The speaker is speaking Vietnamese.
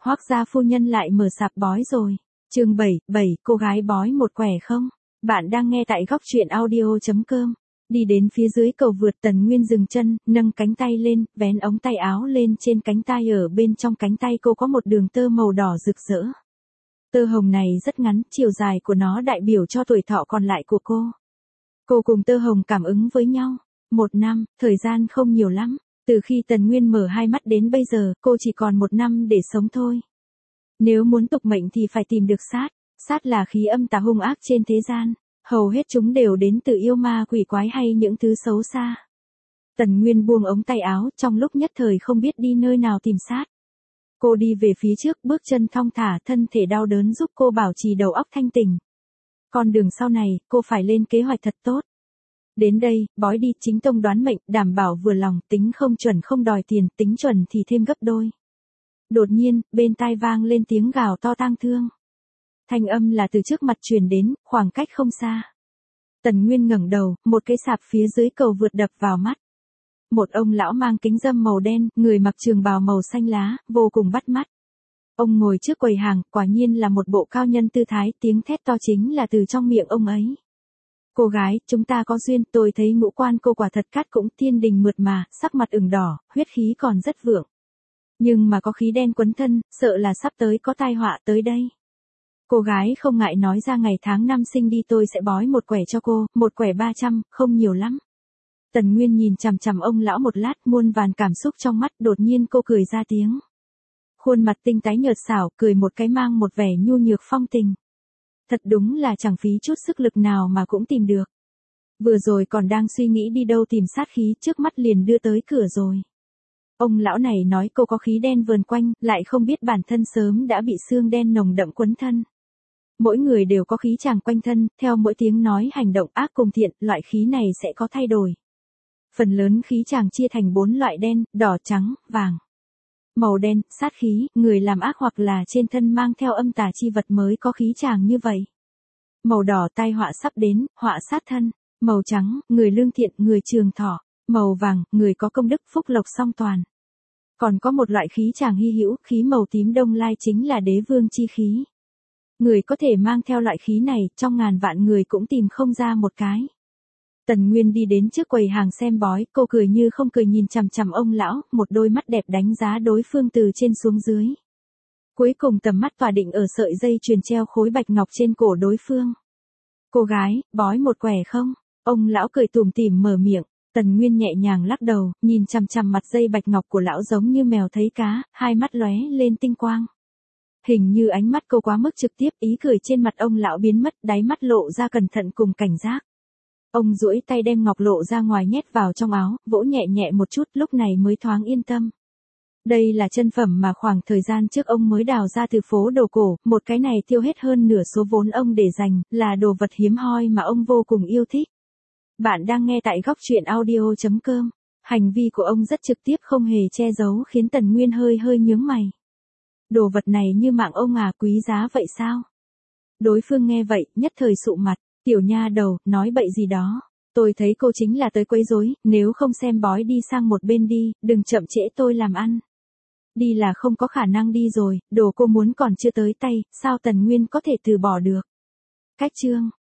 Hoác gia phu nhân lại mở sạp bói rồi. Chương 7, cô gái bói một quẻ không? Bạn đang nghe tại góc truyện audio.com. Đi đến phía dưới cầu vượt, Tần Nguyên dừng chân, nâng cánh tay lên, vén ống tay áo lên trên cánh tay, ở bên trong cánh tay cô có một đường tơ màu đỏ rực rỡ. Tơ hồng này rất ngắn, chiều dài của nó đại biểu cho tuổi thọ còn lại của cô. Cô cùng tơ hồng cảm ứng với nhau. 1 năm, thời gian không nhiều lắm. Từ khi Tần Nguyên mở hai mắt đến bây giờ, cô chỉ còn 1 năm để sống thôi. Nếu muốn tục mệnh thì phải tìm được sát. Sát là khí âm tà hung ác trên thế gian. Hầu hết chúng đều đến từ yêu ma quỷ quái hay những thứ xấu xa. Tần Nguyên buông ống tay áo, trong lúc nhất thời không biết đi nơi nào tìm sát. Cô đi về phía trước, bước chân thong thả, thân thể đau đớn giúp cô bảo trì đầu óc thanh tỉnh. Con đường sau này, cô phải lên kế hoạch thật tốt. Đến đây, bói đi, chính tông đoán mệnh, đảm bảo vừa lòng, tính không chuẩn không đòi tiền, tính chuẩn thì thêm gấp đôi. Đột nhiên, bên tai vang lên tiếng gào to tang thương. Thanh âm là từ trước mặt truyền đến, khoảng cách không xa. Tần Nguyên ngẩng đầu, một cái sạp phía dưới cầu vượt đập vào mắt. Một ông lão mang kính râm màu đen, người mặc trường bào màu xanh lá, vô cùng bắt mắt. Ông ngồi trước quầy hàng, quả nhiên là một bộ cao nhân tư thái, tiếng thét to chính là từ trong miệng ông ấy. Cô gái, chúng ta có duyên, tôi thấy ngũ quan cô quả thật cát cũng thiên đình mượt mà, sắc mặt ửng đỏ, huyết khí còn rất vượng. Nhưng mà có khí đen quấn thân, sợ là sắp tới có tai họa tới đây. Cô gái không ngại nói ra ngày tháng năm sinh đi, tôi sẽ bói một quẻ cho cô, một quẻ 300, không nhiều lắm. Tần Nguyên nhìn chằm chằm ông lão một lát, muôn vàn cảm xúc trong mắt, đột nhiên cô cười ra tiếng. Khuôn mặt tinh tái nhợt xảo, cười một cái mang một vẻ nhu nhược phong tình. Thật đúng là chẳng phí chút sức lực nào mà cũng tìm được. Vừa rồi còn đang suy nghĩ đi đâu tìm sát khí, trước mắt liền đưa tới cửa rồi. Ông lão này nói cô có khí đen vờn quanh, lại không biết bản thân sớm đã bị xương đen nồng đậm quấn thân. Mỗi người đều có khí chàng quanh thân, theo mỗi tiếng nói hành động ác cùng thiện, loại khí này sẽ có thay đổi. Phần lớn khí chàng chia thành 4 loại: đen, đỏ, trắng, vàng. Màu đen, sát khí, người làm ác hoặc là trên thân mang theo âm tà chi vật mới có khí chàng như vậy. Màu đỏ, tai họa sắp đến, họa sát thân. Màu trắng, người lương thiện, người trường thọ. Màu vàng, người có công đức, phúc lộc song toàn. Còn có một loại khí chàng hy hữu, khí màu tím đông lai, chính là đế vương chi khí. Người có thể mang theo loại khí này, trong ngàn vạn người cũng tìm không ra một cái. Tần Nguyên đi đến trước quầy hàng xem bói, cô cười như không cười nhìn chằm chằm ông lão, một đôi mắt đẹp đánh giá đối phương từ trên xuống dưới. Cuối cùng tầm mắt tỏa định ở sợi dây chuyền treo khối bạch ngọc trên cổ đối phương. Cô gái, bói một quẻ không? Ông lão cười tủm tỉm mở miệng. Tần Nguyên nhẹ nhàng lắc đầu, nhìn chằm chằm mặt dây bạch ngọc của lão giống như mèo thấy cá, hai mắt lóe lên tinh quang. Hình như ánh mắt cô quá mức trực tiếp, ý cười trên mặt ông lão biến mất, đáy mắt lộ ra cẩn thận cùng cảnh giác. Ông duỗi tay đem ngọc lộ ra ngoài nhét vào trong áo, vỗ nhẹ nhẹ một chút, lúc này mới thoáng yên tâm. Đây là chân phẩm mà khoảng thời gian trước ông mới đào ra từ phố đồ cổ, một cái này tiêu hết hơn nửa số vốn ông để dành, là đồ vật hiếm hoi mà ông vô cùng yêu thích. Bạn đang nghe tại góc truyện audio.com. Hành vi của ông rất trực tiếp, không hề che giấu, khiến Tần Nguyên hơi nhướng mày. Đồ vật này như mạng ông à, quý giá vậy sao? Đối phương nghe vậy, nhất thời sụ mặt. Tiểu nha đầu, nói bậy gì đó. Tôi thấy cô chính là tới quấy rối, nếu không xem bói đi sang một bên đi, đừng chậm trễ tôi làm ăn. Đi là không có khả năng đi rồi, đồ cô muốn còn chưa tới tay, sao Tần Nguyên có thể từ bỏ được? Cách chương.